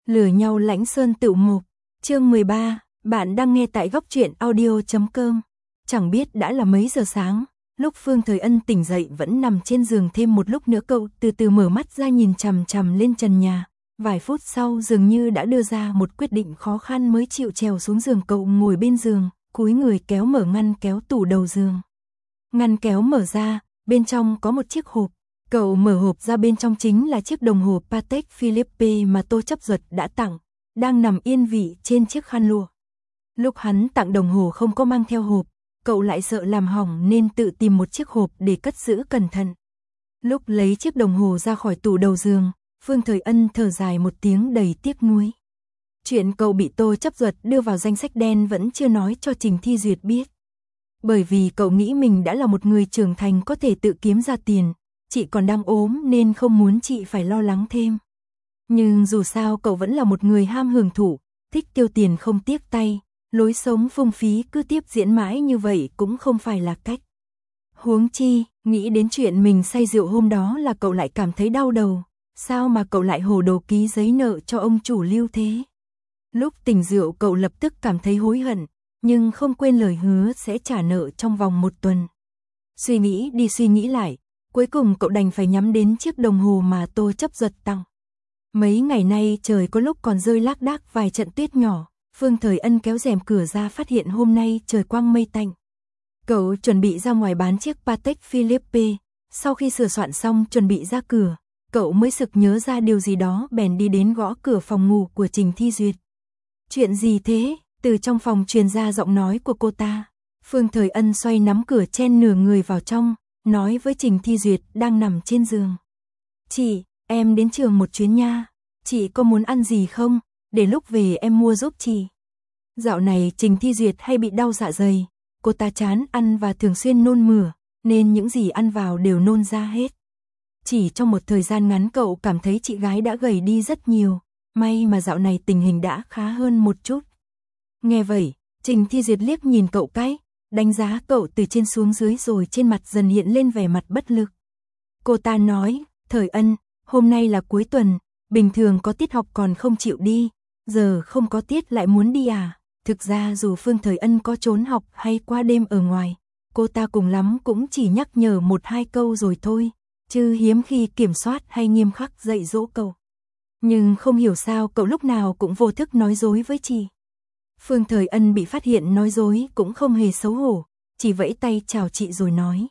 Lừa nhau Lãnh Sơn Tựu Mục, chương 13, bạn đang nghe tại góc truyện audio.com. Chẳng biết đã là mấy giờ sáng, lúc Phương Thời Ân tỉnh dậy vẫn nằm trên giường thêm một lúc nữa, cậu từ từ mở mắt ra nhìn chằm chằm lên trần nhà. Vài phút sau dường như đã đưa ra một quyết định khó khăn mới chịu trèo xuống giường. Cậu ngồi bên giường, cúi người kéo mở ngăn kéo tủ đầu giường. Ngăn kéo mở ra, bên trong có một chiếc hộp. Cậu mở hộp ra, bên trong chính là chiếc đồng hồ Patek Philippe mà Tô Chấp Duật đã tặng, đang nằm yên vị trên chiếc khăn lụa. Lúc hắn tặng đồng hồ không có mang theo hộp, cậu lại sợ làm hỏng nên tự tìm một chiếc hộp để cất giữ cẩn thận. Lúc lấy chiếc đồng hồ ra khỏi tủ đầu giường, Phương Thời Ân thở dài một tiếng đầy tiếc nuối. Chuyện cậu bị Tô Chấp Duật đưa vào danh sách đen vẫn chưa nói cho Trình Thi Duyệt biết. Bởi vì cậu nghĩ mình đã là một người trưởng thành có thể tự kiếm ra tiền. Chị còn đang ốm nên không muốn chị phải lo lắng thêm. Nhưng dù sao cậu vẫn là một người ham hưởng thụ, thích tiêu tiền không tiếc tay, lối sống phung phí cứ tiếp diễn mãi như vậy cũng không phải là cách. Huống chi, nghĩ đến chuyện mình say rượu hôm đó là cậu lại cảm thấy đau đầu, sao mà cậu lại hồ đồ ký giấy nợ cho ông chủ Lưu thế? Lúc tỉnh rượu cậu lập tức cảm thấy hối hận, nhưng không quên lời hứa sẽ trả nợ trong vòng 1 tuần. Suy nghĩ đi suy nghĩ lại, cuối cùng cậu đành phải nhắm đến chiếc đồng hồ mà Tô Chấp Duật tặng. Mấy ngày nay trời có lúc còn rơi lác đác vài trận tuyết nhỏ, Phương Thời Ân kéo rèm cửa ra phát hiện hôm nay trời quang mây tạnh. Cậu chuẩn bị ra ngoài bán chiếc Patek Philippe, sau khi sửa soạn xong chuẩn bị ra cửa, cậu mới sực nhớ ra điều gì đó bèn đi đến gõ cửa phòng ngủ của Trình Thi Duyệt. Chuyện gì thế? Từ trong phòng truyền ra giọng nói của cô ta. Phương Thời Ân xoay nắm cửa chen nửa người vào trong, nói với Trình Thi Duyệt đang nằm trên giường. Chị, em đến trường một chuyến nha, chị có muốn ăn gì không, để lúc về em mua giúp chị. Dạo này Trình Thi Duyệt hay bị đau dạ dày, cô ta chán ăn và thường xuyên nôn mửa, nên những gì ăn vào đều nôn ra hết. Chỉ trong một thời gian ngắn cậu cảm thấy chị gái đã gầy đi rất nhiều, may mà dạo này tình hình đã khá hơn một chút. Nghe vậy, Trình Thi Duyệt liếc nhìn cậu cái, đánh giá cậu từ trên xuống dưới rồi trên mặt dần hiện lên vẻ mặt bất lực. Cô ta nói, Thời Ân, hôm nay là cuối tuần, bình thường có tiết học còn không chịu đi, giờ không có tiết lại muốn đi à? Thực ra dù Phương Thời Ân có trốn học hay qua đêm ở ngoài, cô ta cùng lắm cũng chỉ nhắc nhở 1-2 câu rồi thôi, chứ hiếm khi kiểm soát hay nghiêm khắc dạy dỗ cậu. Nhưng không hiểu sao cậu lúc nào cũng vô thức nói dối với chị. Phương Thời Ân bị phát hiện nói dối cũng không hề xấu hổ, chỉ vẫy tay chào chị rồi nói.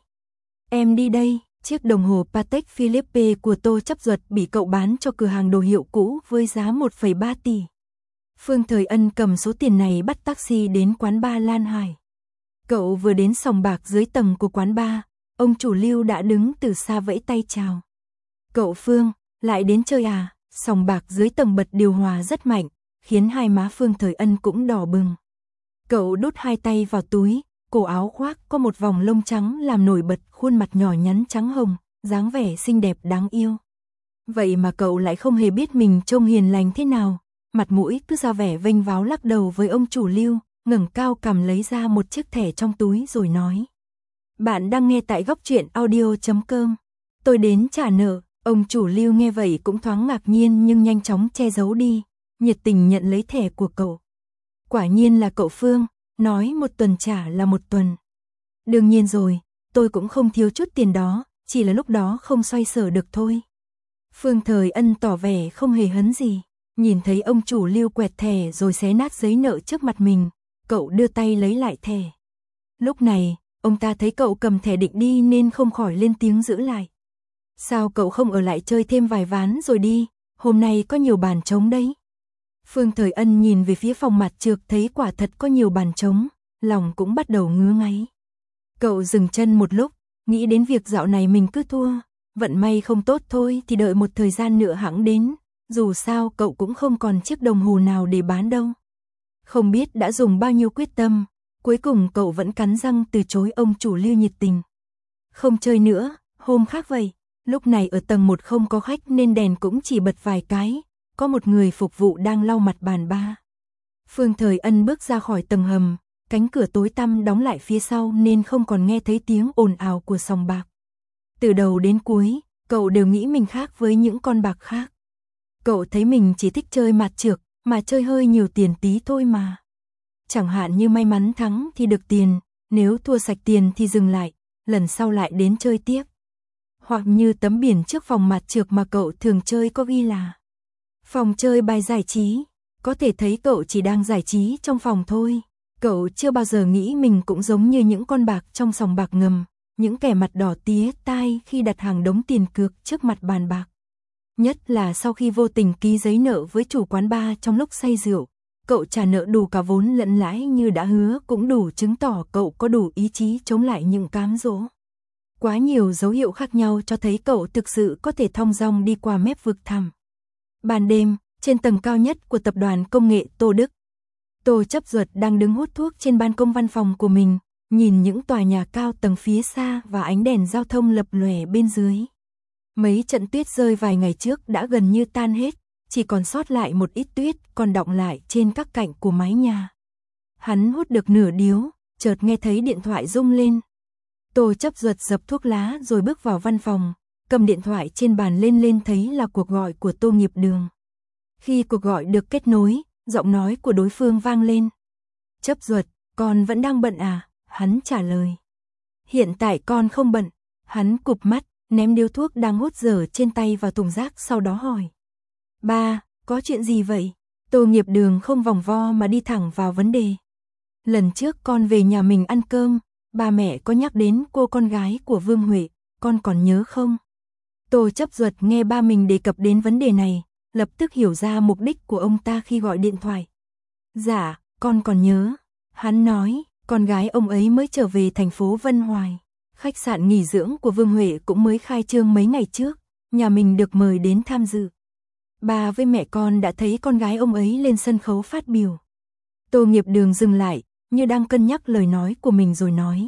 Em đi đây, chiếc đồng hồ Patek Philippe của Tô Chấp Duật bị cậu bán cho cửa hàng đồ hiệu cũ với giá 1,3 tỷ. Phương Thời Ân cầm số tiền này bắt taxi đến quán bar Lan Hải. Cậu vừa đến sòng bạc dưới tầng của quán bar, ông chủ Lưu đã đứng từ xa vẫy tay chào. Cậu Phương, lại đến chơi à? Sòng bạc dưới tầng bật điều hòa rất mạnh, khiến hai má Phương Thời Ân cũng đỏ bừng. Cậu đút hai tay vào túi, cổ áo khoác có một vòng lông trắng làm nổi bật khuôn mặt nhỏ nhắn trắng hồng, dáng vẻ xinh đẹp đáng yêu. Vậy mà cậu lại không hề biết mình trông hiền lành thế nào, mặt mũi cứ ra vẻ vênh váo lắc đầu với ông chủ Lưu, ngẩng cao cằm lấy ra một chiếc thẻ trong túi rồi nói. Bạn đang nghe tại góc truyện audio.com. Tôi đến trả nợ. Ông chủ Lưu nghe vậy cũng thoáng ngạc nhiên nhưng nhanh chóng che giấu đi, nhiệt tình nhận lấy thẻ của cậu. Quả nhiên là cậu Phương, nói 1 tuần trả là 1 tuần. Đương nhiên rồi, tôi cũng không thiếu chút tiền đó, chỉ là lúc đó không xoay sở được thôi. Phương Thời Ân tỏ vẻ không hề hấn gì, nhìn thấy ông chủ Lưu quẹt thẻ rồi xé nát giấy nợ trước mặt mình, cậu đưa tay lấy lại thẻ. Lúc này, ông ta thấy cậu cầm thẻ định đi nên không khỏi lên tiếng giữ lại. Sao cậu không ở lại chơi thêm vài ván rồi đi, hôm nay có nhiều bàn trống đấy. Phương Thời Ân nhìn về phía phòng mặt trược thấy quả thật có nhiều bàn trống, lòng cũng bắt đầu ngứa ngáy. Cậu dừng chân một lúc, nghĩ đến việc dạo này mình cứ thua, vận may không tốt thôi thì đợi một thời gian nữa hẵng đến, dù sao cậu cũng không còn chiếc đồng hồ nào để bán đâu. Không biết đã dùng bao nhiêu quyết tâm, cuối cùng cậu vẫn cắn răng từ chối ông chủ Lưu nhiệt tình. Không chơi nữa, hôm khác vậy. Lúc này ở tầng 1 không có khách nên đèn cũng chỉ bật vài cái, có một người phục vụ đang lau mặt bàn bar. Phương Thời Ân bước ra khỏi tầng hầm, cánh cửa tối tăm đóng lại phía sau nên không còn nghe thấy tiếng ồn ào của sòng bạc. Từ đầu đến cuối, cậu đều nghĩ mình khác với những con bạc khác. Cậu thấy mình chỉ thích chơi mặt trược, mà chơi hơi nhiều tiền tí thôi mà. Chẳng hạn như may mắn thắng thì được tiền, nếu thua sạch tiền thì dừng lại, lần sau lại đến chơi tiếp. Hoặc như tấm biển trước phòng mặt trược mà cậu thường chơi có ghi là phòng chơi bài giải trí, có thể thấy cậu chỉ đang giải trí trong phòng thôi. Cậu chưa bao giờ nghĩ mình cũng giống như những con bạc trong sòng bạc ngầm, những kẻ mặt đỏ tía tai khi đặt hàng đống tiền cược trước mặt bàn bạc. Nhất là sau khi vô tình ký giấy nợ với chủ quán bar trong lúc say rượu, cậu trả nợ đủ cả vốn lẫn lãi như đã hứa cũng đủ chứng tỏ cậu có đủ ý chí chống lại những cám dỗ. Quá nhiều dấu hiệu khác nhau cho thấy cậu thực sự có thể thong dong đi qua mép vực thẳm. Ban đêm, trên tầng cao nhất của tập đoàn công nghệ Tô Đức, Tô Chấp Duật đang đứng hút thuốc trên ban công văn phòng của mình, nhìn những tòa nhà cao tầng phía xa và ánh đèn giao thông lập lòe bên dưới. Mấy trận tuyết rơi vài ngày trước đã gần như tan hết, chỉ còn sót lại một ít tuyết còn đọng lại trên các cạnh của mái nhà. Hắn hút được nửa điếu, chợt nghe thấy điện thoại rung lên. Tô Chấp Duật dập thuốc lá rồi bước vào văn phòng, cầm điện thoại trên bàn lên thấy là cuộc gọi của Tô Nghiệp Đường. Khi cuộc gọi được kết nối, giọng nói của đối phương vang lên. Chấp Duật, con vẫn đang bận à? Hắn trả lời. Hiện tại con không bận. Hắn cụp mắt, ném điếu thuốc đang hút dở trên tay vào thùng rác sau đó hỏi. Ba, có chuyện gì vậy? Tô Nghiệp Đường không vòng vo mà đi thẳng vào vấn đề. Lần trước con về nhà mình ăn cơm, ba mẹ có nhắc đến cô con gái của Vương Huệ, con còn nhớ không? Tô Chấp Duật nghe ba mình đề cập đến vấn đề này, lập tức hiểu ra mục đích của ông ta khi gọi điện thoại. Dạ, con còn nhớ. Hắn nói, con gái ông ấy mới trở về thành phố Vân Hoài. Khách sạn nghỉ dưỡng của Vương Huệ cũng mới khai trương mấy ngày trước, nhà mình được mời đến tham dự. Ba với mẹ con đã thấy con gái ông ấy lên sân khấu phát biểu. Tô Nghiệp Đường dừng lại, như đang cân nhắc lời nói của mình rồi nói.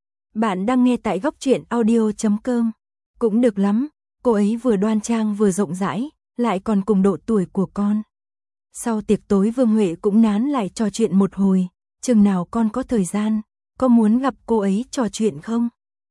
Bạn đang nghe tại góc truyện audio.com. Cũng được lắm, cô ấy vừa đoan trang vừa rộng rãi, lại còn cùng độ tuổi của con. Sau tiệc tối Vương Huệ cũng nán lại trò chuyện một hồi, chừng nào con có thời gian, có muốn gặp cô ấy trò chuyện không?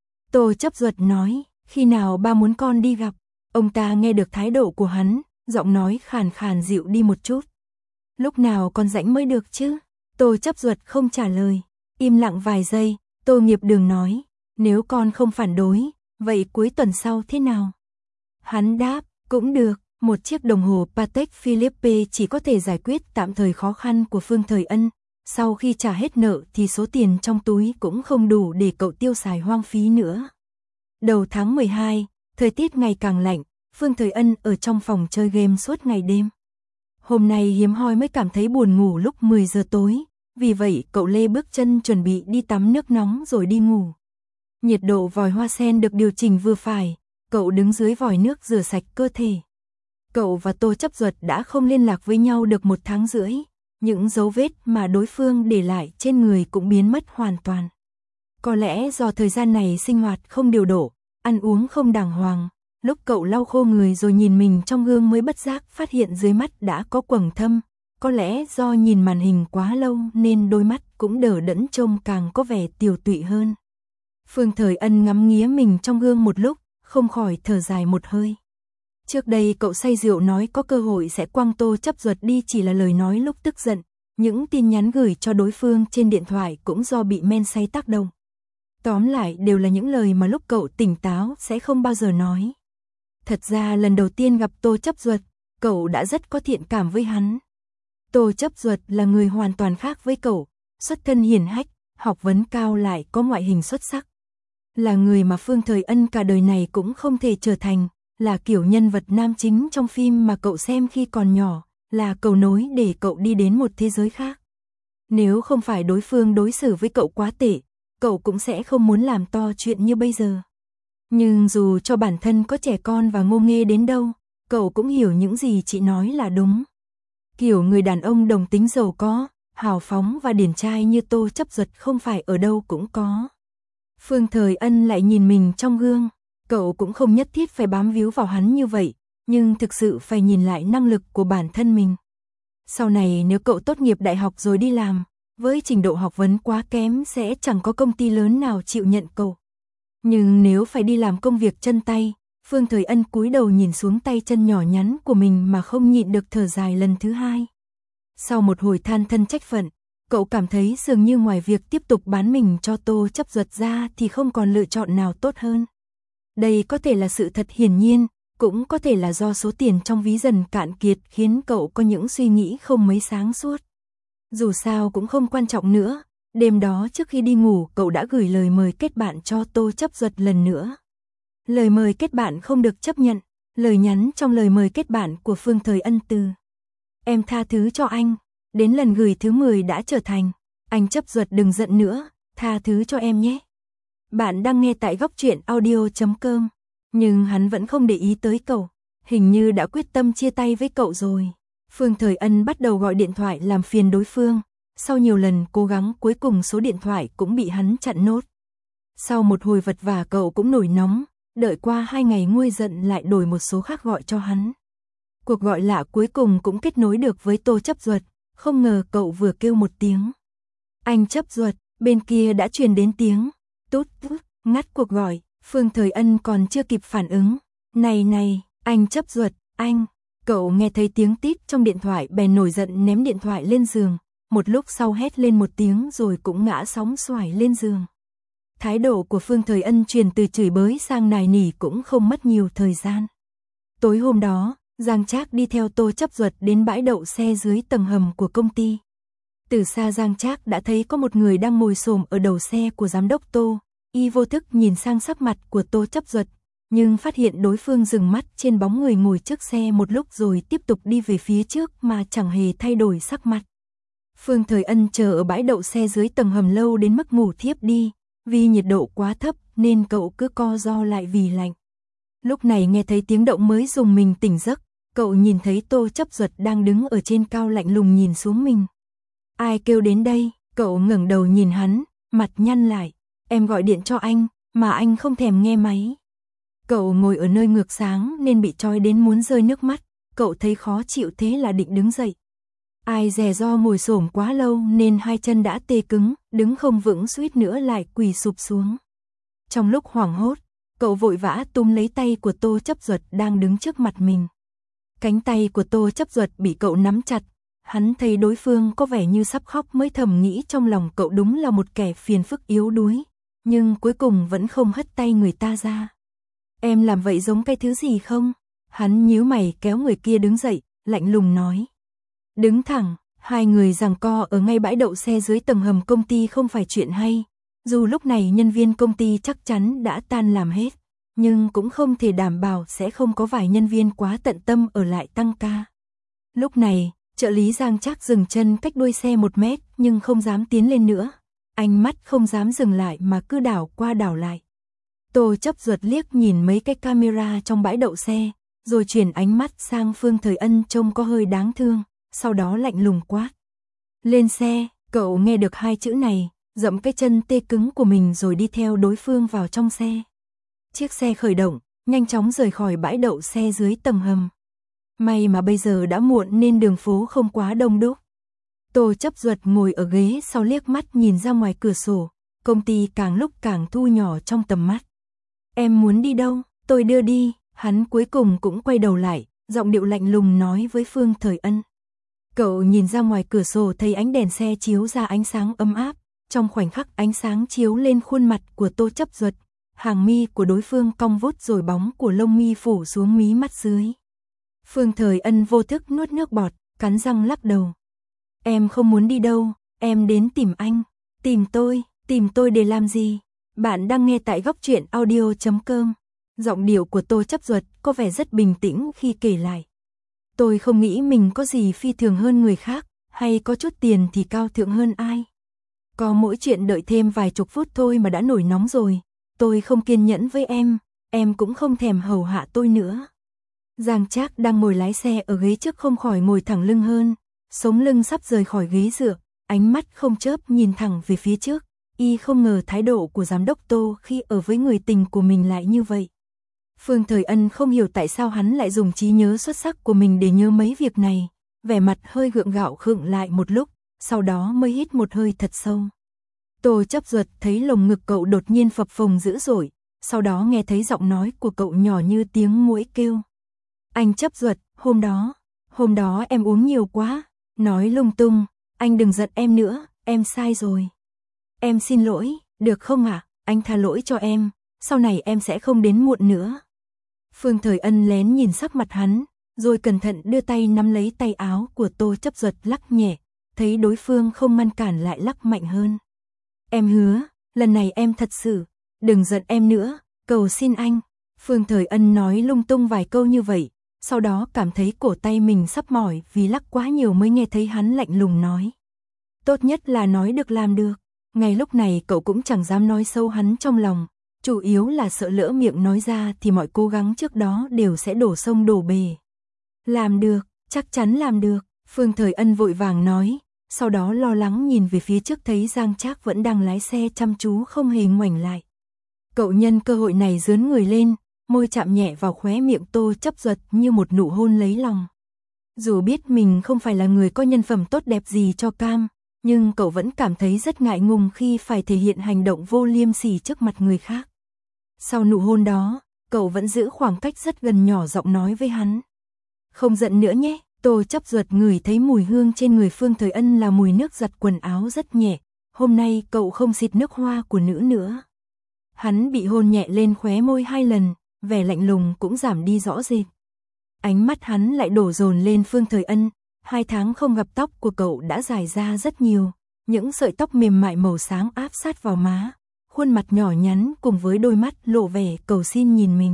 Tô Chấp Duật nói, khi nào ba muốn con đi gặp? Ông ta nghe được thái độ của hắn, giọng nói khàn khàn dịu đi một chút. Lúc nào con rảnh mới được chứ? Tô Chấp Duật không trả lời, im lặng vài giây, Tô Nghiệp Đường nói, nếu con không phản đối, vậy cuối tuần sau thế nào? Hắn đáp, cũng được, một chiếc đồng hồ Patek Philippe chỉ có thể giải quyết tạm thời khó khăn của Phương Thời Ân, sau khi trả hết nợ thì số tiền trong túi cũng không đủ để cậu tiêu xài hoang phí nữa. Đầu tháng 12, thời tiết ngày càng lạnh, Phương Thời Ân ở trong phòng chơi game suốt ngày đêm. Hôm nay hiếm hoi mới cảm thấy buồn ngủ lúc 10 giờ tối, vì vậy cậu lê bước chân chuẩn bị đi tắm nước nóng rồi đi ngủ. Nhiệt độ vòi hoa sen được điều chỉnh vừa phải, cậu đứng dưới vòi nước rửa sạch cơ thể. Cậu và Tô Chấp Duật đã không liên lạc với nhau được 1 tháng rưỡi, những dấu vết mà đối phương để lại trên người cũng biến mất hoàn toàn. Có lẽ do thời gian này sinh hoạt không điều độ, ăn uống không đàng hoàng, lúc cậu lau khô người rồi nhìn mình trong gương mới bất giác phát hiện dưới mắt đã có quầng thâm, có lẽ do nhìn màn hình quá lâu nên đôi mắt cũng đờ đẫn trông càng có vẻ tiều tụy hơn. Phương Thời Ân ngắm nghía mình trong gương một lúc, không khỏi thở dài một hơi. Trước đây cậu say rượu nói có cơ hội sẽ quăng Tô Chấp Duật đi chỉ là lời nói lúc tức giận, những tin nhắn gửi cho đối phương trên điện thoại cũng do bị men say tác động. Tóm lại đều là những lời mà lúc cậu tỉnh táo sẽ không bao giờ nói. Thật ra lần đầu tiên gặp Tô Chấp Duật, cậu đã rất có thiện cảm với hắn. Tô Chấp Duật là người hoàn toàn khác với cậu, xuất thân hiền hách, học vấn cao lại có ngoại hình xuất sắc. Là người mà Phương Thời Ân cả đời này cũng không thể trở thành, là kiểu nhân vật nam chính trong phim mà cậu xem khi còn nhỏ, là cầu nối để cậu đi đến một thế giới khác. Nếu không phải đối phương đối xử với cậu quá tệ, cậu cũng sẽ không muốn làm to chuyện như bây giờ. Nhưng dù cho bản thân có trẻ con và ngô nghê đến đâu, cậu cũng hiểu những gì chị nói là đúng. Kiểu người đàn ông đồng tính giàu có, hào phóng và điển trai như Tô Chấp Duật không phải ở đâu cũng có. Phương Thời Ân lại nhìn mình trong gương, cậu cũng không nhất thiết phải bám víu vào hắn như vậy, nhưng thực sự phải nhìn lại năng lực của bản thân mình. Sau này nếu cậu tốt nghiệp đại học rồi đi làm, với trình độ học vấn quá kém sẽ chẳng có công ty lớn nào chịu nhận cậu. Nhưng nếu phải đi làm công việc chân tay, Phương Thời Ân cúi đầu nhìn xuống tay chân nhỏ nhắn của mình mà không nhịn được thở dài lần thứ hai. Sau một hồi than thân trách phận, cậu cảm thấy dường như ngoài việc tiếp tục bán mình cho Tô Chấp Duật ra thì không còn lựa chọn nào tốt hơn. Đây có thể là sự thật hiển nhiên, cũng có thể là do số tiền trong ví dần cạn kiệt khiến cậu có những suy nghĩ không mấy sáng suốt. Dù sao cũng không quan trọng nữa, đêm đó trước khi đi ngủ cậu đã gửi lời mời kết bạn cho Tô Chấp Duật lần nữa. Lời mời kết bạn không được chấp nhận, lời nhắn trong lời mời kết bạn của Phương Thời Ân từ: em tha thứ cho anh, đến lần gửi thứ 10 đã trở thành: anh Chấp Duật đừng giận nữa, tha thứ cho em nhé. Bạn đang nghe tại góc truyện audio.com, nhưng hắn vẫn không để ý tới cậu, hình như đã quyết tâm chia tay với cậu rồi. Phương Thời Ân bắt đầu gọi điện thoại làm phiền đối phương, sau nhiều lần cố gắng cuối cùng số điện thoại cũng bị hắn chặn nốt. Sau một hồi vật vã cậu cũng nổi nóng, đợi qua 2 ngày nguôi giận lại đổi một số khác gọi cho hắn. Cuộc gọi lạ cuối cùng cũng kết nối được với Tô Chấp Duật, không ngờ cậu vừa kêu một tiếng: anh Chấp Duật, bên kia đã truyền đến tiếng tút tút, ngắt cuộc gọi. Phương Thời Ân còn chưa kịp phản ứng. Này, anh Chấp Duật, anh. Cậu nghe thấy tiếng tít trong điện thoại bèn nổi giận ném điện thoại lên giường, một lúc sau hét lên một tiếng rồi cũng ngã sóng xoài lên giường. Thái độ của Phương Thời Ân chuyển từ chửi bới sang nài nỉ cũng không mất nhiều thời gian. Tối hôm đó, Giang Trác đi theo Tô Chấp Duật đến bãi đậu xe dưới tầng hầm của công ty. Từ xa Giang Trác đã thấy có một người đang ngồi xổm ở đầu xe của giám đốc Tô. Y vô thức nhìn sang sắc mặt của Tô Chấp Duật, nhưng phát hiện đối phương dừng mắt trên bóng người ngồi trước xe một lúc rồi tiếp tục đi về phía trước mà chẳng hề thay đổi sắc mặt. Phương Thời Ân chờ ở bãi đậu xe dưới tầng hầm lâu đến mức ngủ thiếp đi, vì nhiệt độ quá thấp nên cậu cứ co ro lại vì lạnh. Lúc này nghe thấy tiếng động mới dùng mình tỉnh giấc, cậu nhìn thấy Tô Chấp Duật đang đứng ở trên cao lạnh lùng nhìn xuống mình. Ai kêu đến đây? Cậu ngẩng đầu nhìn hắn, mặt nhăn lại. Em gọi điện cho anh, mà anh không thèm nghe máy. Cậu ngồi ở nơi ngược sáng nên bị trói đến muốn rơi nước mắt, cậu thấy khó chịu thế là định đứng dậy. Ai dè do ngồi xổm quá lâu nên hai chân đã tê cứng, đứng không vững suýt nữa lại quỳ sụp xuống. Trong lúc hoảng hốt, cậu vội vã túm lấy tay của Tô Chấp Duật đang đứng trước mặt mình. Cánh tay của Tô Chấp Duật bị cậu nắm chặt, hắn thấy đối phương có vẻ như sắp khóc mới thầm nghĩ trong lòng cậu đúng là một kẻ phiền phức yếu đuối, nhưng cuối cùng vẫn không hất tay người ta ra. Em làm vậy giống cái thứ gì không? Hắn nhíu mày kéo người kia đứng dậy, lạnh lùng nói. Đứng thẳng, hai người giằng co ở ngay bãi đậu xe dưới tầng hầm công ty không phải chuyện hay. Dù lúc này nhân viên công ty chắc chắn đã tan làm hết, nhưng cũng không thể đảm bảo sẽ không có vài nhân viên quá tận tâm ở lại tăng ca. Lúc này, trợ lý Giang Trác dừng chân cách đuôi xe 1 mét nhưng không dám tiến lên nữa. Ánh mắt không dám dừng lại mà cứ đảo qua đảo lại. Tô Chấp Duật liếc nhìn mấy cái camera trong bãi đậu xe, rồi chuyển ánh mắt sang Phương Thời Ân trông có hơi đáng thương, sau đó lạnh lùng quát. Lên xe, cậu nghe được 2 chữ này, dẫm cái chân tê cứng của mình rồi đi theo đối phương vào trong xe. Chiếc xe khởi động, nhanh chóng rời khỏi bãi đậu xe dưới tầng hầm. May mà bây giờ đã muộn nên đường phố không quá đông đúc. Tô Chấp Duật ngồi ở ghế sau liếc mắt nhìn ra ngoài cửa sổ, công ty càng lúc càng thu nhỏ trong tầm mắt. Em muốn đi đâu, tôi đưa đi. Hắn cuối cùng cũng quay đầu lại, giọng điệu lạnh lùng nói với Phương Thời Ân. Cậu nhìn ra ngoài cửa sổ thấy ánh đèn xe chiếu ra ánh sáng ấm áp, trong khoảnh khắc ánh sáng chiếu lên khuôn mặt của Tô Chấp Duật, hàng mi của đối phương cong vút rồi bóng của lông mi phủ xuống mí mắt dưới. Phương Thời Ân vô thức nuốt nước bọt, cắn răng lắc đầu. Em không muốn đi đâu, em đến tìm anh. Tìm tôi để làm gì? Bạn đang nghe tại góc truyện audio.com. Giọng điệu của Tô Chấp Duật có vẻ rất bình tĩnh khi kể lại. Tôi không nghĩ mình có gì phi thường hơn người khác, hay có chút tiền thì cao thượng hơn ai. Có mỗi chuyện đợi thêm vài chục phút thôi mà đã nổi nóng rồi. Tôi không kiên nhẫn với em cũng không thèm hầu hạ tôi nữa. Giang Trác đang ngồi lái xe ở ghế trước không khỏi ngồi thẳng lưng hơn, sống lưng sắp rời khỏi ghế dựa, ánh mắt không chớp nhìn thẳng về phía trước. Y không ngờ thái độ của giám đốc Tô khi ở với người tình của mình lại như vậy. Phương Thời Ân không hiểu tại sao hắn lại dùng trí nhớ xuất sắc của mình để nhớ mấy việc này, vẻ mặt hơi gượng gạo khựng lại một lúc, sau đó mới hít một hơi thật sâu. Tô Chấp Duật thấy lồng ngực cậu đột nhiên phập phồng dữ dội, sau đó nghe thấy giọng nói của cậu nhỏ như tiếng muỗi kêu. Anh Chấp Duật, hôm đó em uống nhiều quá, nói lung tung, anh đừng giận em nữa, em sai rồi. Em xin lỗi, được không ạ, anh tha lỗi cho em, sau này em sẽ không đến muộn nữa. Phương Thời Ân lén nhìn sắc mặt hắn, rồi cẩn thận đưa tay nắm lấy tay áo của Tô Chấp Duật lắc nhẹ, thấy đối phương không ngăn cản lại lắc mạnh hơn. Em hứa, lần này em thật sự, đừng giận em nữa, cầu xin anh. Phương Thời Ân nói lung tung vài câu như vậy, sau đó cảm thấy cổ tay mình sắp mỏi vì lắc quá nhiều mới nghe thấy hắn lạnh lùng nói. Tốt nhất là nói được làm được. Ngay lúc này cậu cũng chẳng dám nói sâu hắn trong lòng, chủ yếu là sợ lỡ miệng nói ra thì mọi cố gắng trước đó đều sẽ đổ sông đổ bể. Làm được, chắc chắn làm được, Phương Thời Ân vội vàng nói, sau đó lo lắng nhìn về phía trước thấy Giang Trác vẫn đang lái xe chăm chú không hề ngoảnh lại. Cậu nhân cơ hội này dướn người lên, môi chạm nhẹ vào khóe miệng Tô Chấp Duật như một nụ hôn lấy lòng. Dù biết mình không phải là người có nhân phẩm tốt đẹp gì cho cam, nhưng cậu vẫn cảm thấy rất ngại ngùng khi phải thể hiện hành động vô liêm sỉ trước mặt người khác. Sau nụ hôn đó, cậu vẫn giữ khoảng cách rất gần, nhỏ giọng nói với hắn. Không giận nữa nhé. Tô Chấp Duật ngửi thấy mùi hương trên người Phương Thời Ân là mùi nước giặt quần áo rất nhẹ, hôm nay cậu không xịt nước hoa của nữ nữa. Hắn bị hôn nhẹ lên khóe môi 2 lần, vẻ lạnh lùng cũng giảm đi rõ rệt. Ánh mắt hắn lại đổ dồn lên Phương Thời Ân, 2 tháng không gặp tóc của cậu đã dài ra rất nhiều, những sợi tóc mềm mại màu sáng áp sát vào má, khuôn mặt nhỏ nhắn cùng với đôi mắt lộ vẻ cầu xin nhìn mình.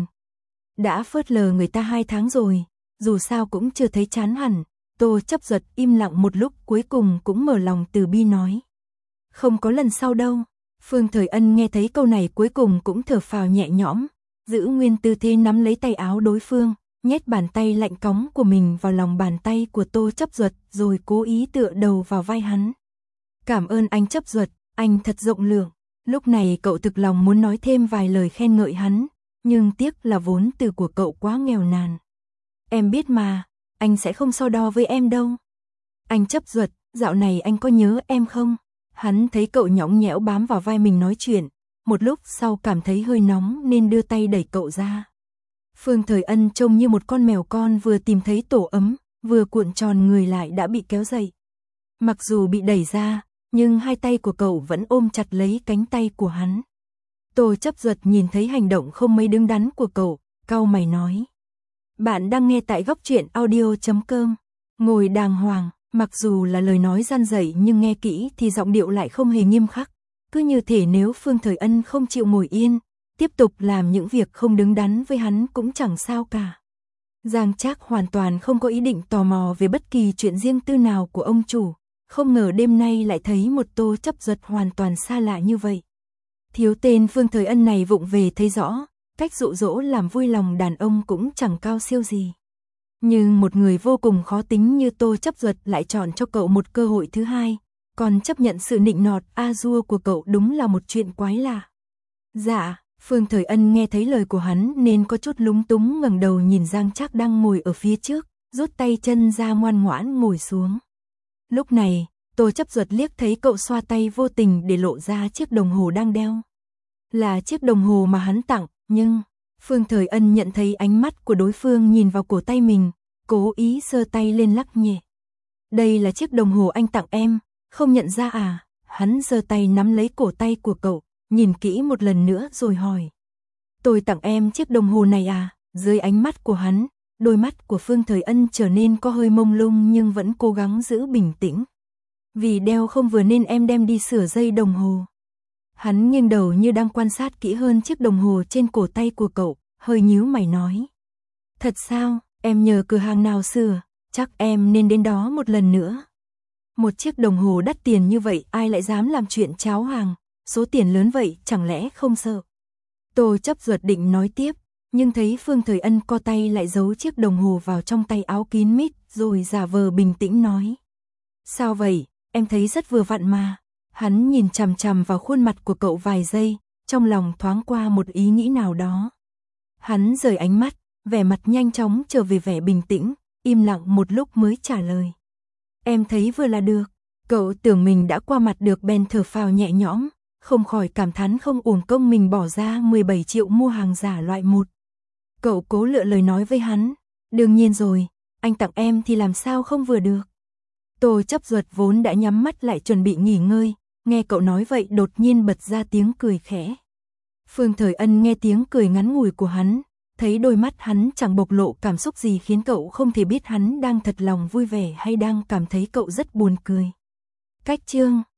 Đã phớt lờ người ta 2 tháng rồi, dù sao cũng chưa thấy chán hẳn. Tô Chấp Duật im lặng một lúc cuối cùng cũng mở lòng từ bi nói. Không có lần sau đâu. Phương Thời Ân nghe thấy câu này cuối cùng cũng thở phào nhẹ nhõm, giữ nguyên tư thế nắm lấy tay áo đối phương, nhét bàn tay lạnh cóng của mình vào lòng bàn tay của Tô Chấp Duật rồi cố ý tựa đầu vào vai hắn. Cảm ơn anh Chấp Duật, anh thật rộng lượng. Lúc này cậu thực lòng muốn nói thêm vài lời khen ngợi hắn, nhưng tiếc là vốn từ của cậu quá nghèo nàn. Em biết mà, anh sẽ không so đo với em đâu. Anh Chấp Duật, dạo này anh có nhớ em không? Hắn thấy cậu nhõng nhẽo bám vào vai mình nói chuyện, một lúc sau cảm thấy hơi nóng nên đưa tay đẩy cậu ra. Phương Thời Ân trông như một con mèo con vừa tìm thấy tổ ấm, vừa cuộn tròn người lại đã bị kéo dậy. Mặc dù bị đẩy ra, nhưng 2 tay của cậu vẫn ôm chặt lấy cánh tay của hắn. Tô Chấp Duật nhìn thấy hành động không mấy đứng đắn của cậu, cau mày nói. Bạn đang nghe tại góc truyện audio.com. Ngồi đàng hoàng, mặc dù là lời nói gian dạy nhưng nghe kỹ thì giọng điệu lại không hề nghiêm khắc. Cứ như thể nếu Phương Thời Ân không chịu ngồi yên, tiếp tục làm những việc không đứng đắn với hắn cũng chẳng sao cả. Giang Trác hoàn toàn không có ý định tò mò về bất kỳ chuyện riêng tư nào của ông chủ, không ngờ đêm nay lại thấy một Tô Chấp Duật hoàn toàn xa lạ như vậy. Thiếu tên Phương Thời Ân này vụng về thấy rõ, cách dụ dỗ làm vui lòng đàn ông cũng chẳng cao siêu gì. Nhưng một người vô cùng khó tính như Tô Chấp Duật lại chọn cho cậu một cơ hội thứ hai, còn chấp nhận sự nịnh nọt a dua của cậu đúng là một chuyện quái lạ. Dạ, Phương Thời Ân nghe thấy lời của hắn nên có chút lúng túng ngẩng đầu nhìn Giang Trác đang ngồi ở phía trước, rút tay chân ra ngoan ngoãn ngồi xuống. Lúc này, Tô Chấp Duật liếc thấy cậu xoa tay vô tình để lộ ra chiếc đồng hồ đang đeo. Là chiếc đồng hồ mà hắn tặng, nhưng Phương Thời Ân nhận thấy ánh mắt của đối phương nhìn vào cổ tay mình, cố ý giơ tay lên lắc nhẹ. Đây là chiếc đồng hồ anh tặng em, không nhận ra à? Hắn giơ tay nắm lấy cổ tay của cậu, nhìn kỹ một lần nữa rồi hỏi. Tôi tặng em chiếc đồng hồ này à? Dưới ánh mắt của hắn, đôi mắt của Phương Thời Ân trở nên có hơi mông lung nhưng vẫn cố gắng giữ bình tĩnh. Vì đeo không vừa nên em đem đi sửa dây đồng hồ. Hắn nghiêng đầu như đang quan sát kỹ hơn chiếc đồng hồ trên cổ tay của cậu, hơi nhíu mày nói. Thật sao, em nhờ cửa hàng nào sửa, chắc em nên đến đó một lần nữa. Một chiếc đồng hồ đắt tiền như vậy ai lại dám làm chuyện cháo hàng, số tiền lớn vậy chẳng lẽ không sợ. Tô Chấp Duật định nói tiếp, nhưng thấy Phương Thời Ân co tay lại giấu chiếc đồng hồ vào trong tay áo kín mít rồi giả vờ bình tĩnh nói. Sao vậy, em thấy rất vừa vặn mà. Hắn nhìn chằm chằm vào khuôn mặt của cậu vài giây, trong lòng thoáng qua một ý nghĩ nào đó. Hắn rời ánh mắt, vẻ mặt nhanh chóng trở về vẻ bình tĩnh, im lặng một lúc mới trả lời. Em thấy vừa là được. Cậu tưởng mình đã qua mặt được bèn thở phào nhẹ nhõm, không khỏi cảm thán không uổng công mình bỏ ra 17 triệu mua hàng giả loại 1. Cậu cố lựa lời nói với hắn, đương nhiên rồi, anh tặng em thì làm sao không vừa được. Tô Chấp Duật vốn đã nhắm mắt lại chuẩn bị nghỉ ngơi, nghe cậu nói vậy đột nhiên bật ra tiếng cười khẽ. Phương Thời Ân nghe tiếng cười ngắn ngủi của hắn, thấy đôi mắt hắn chẳng bộc lộ cảm xúc gì khiến cậu không thể biết hắn đang thật lòng vui vẻ hay đang cảm thấy cậu rất buồn cười. Cách chương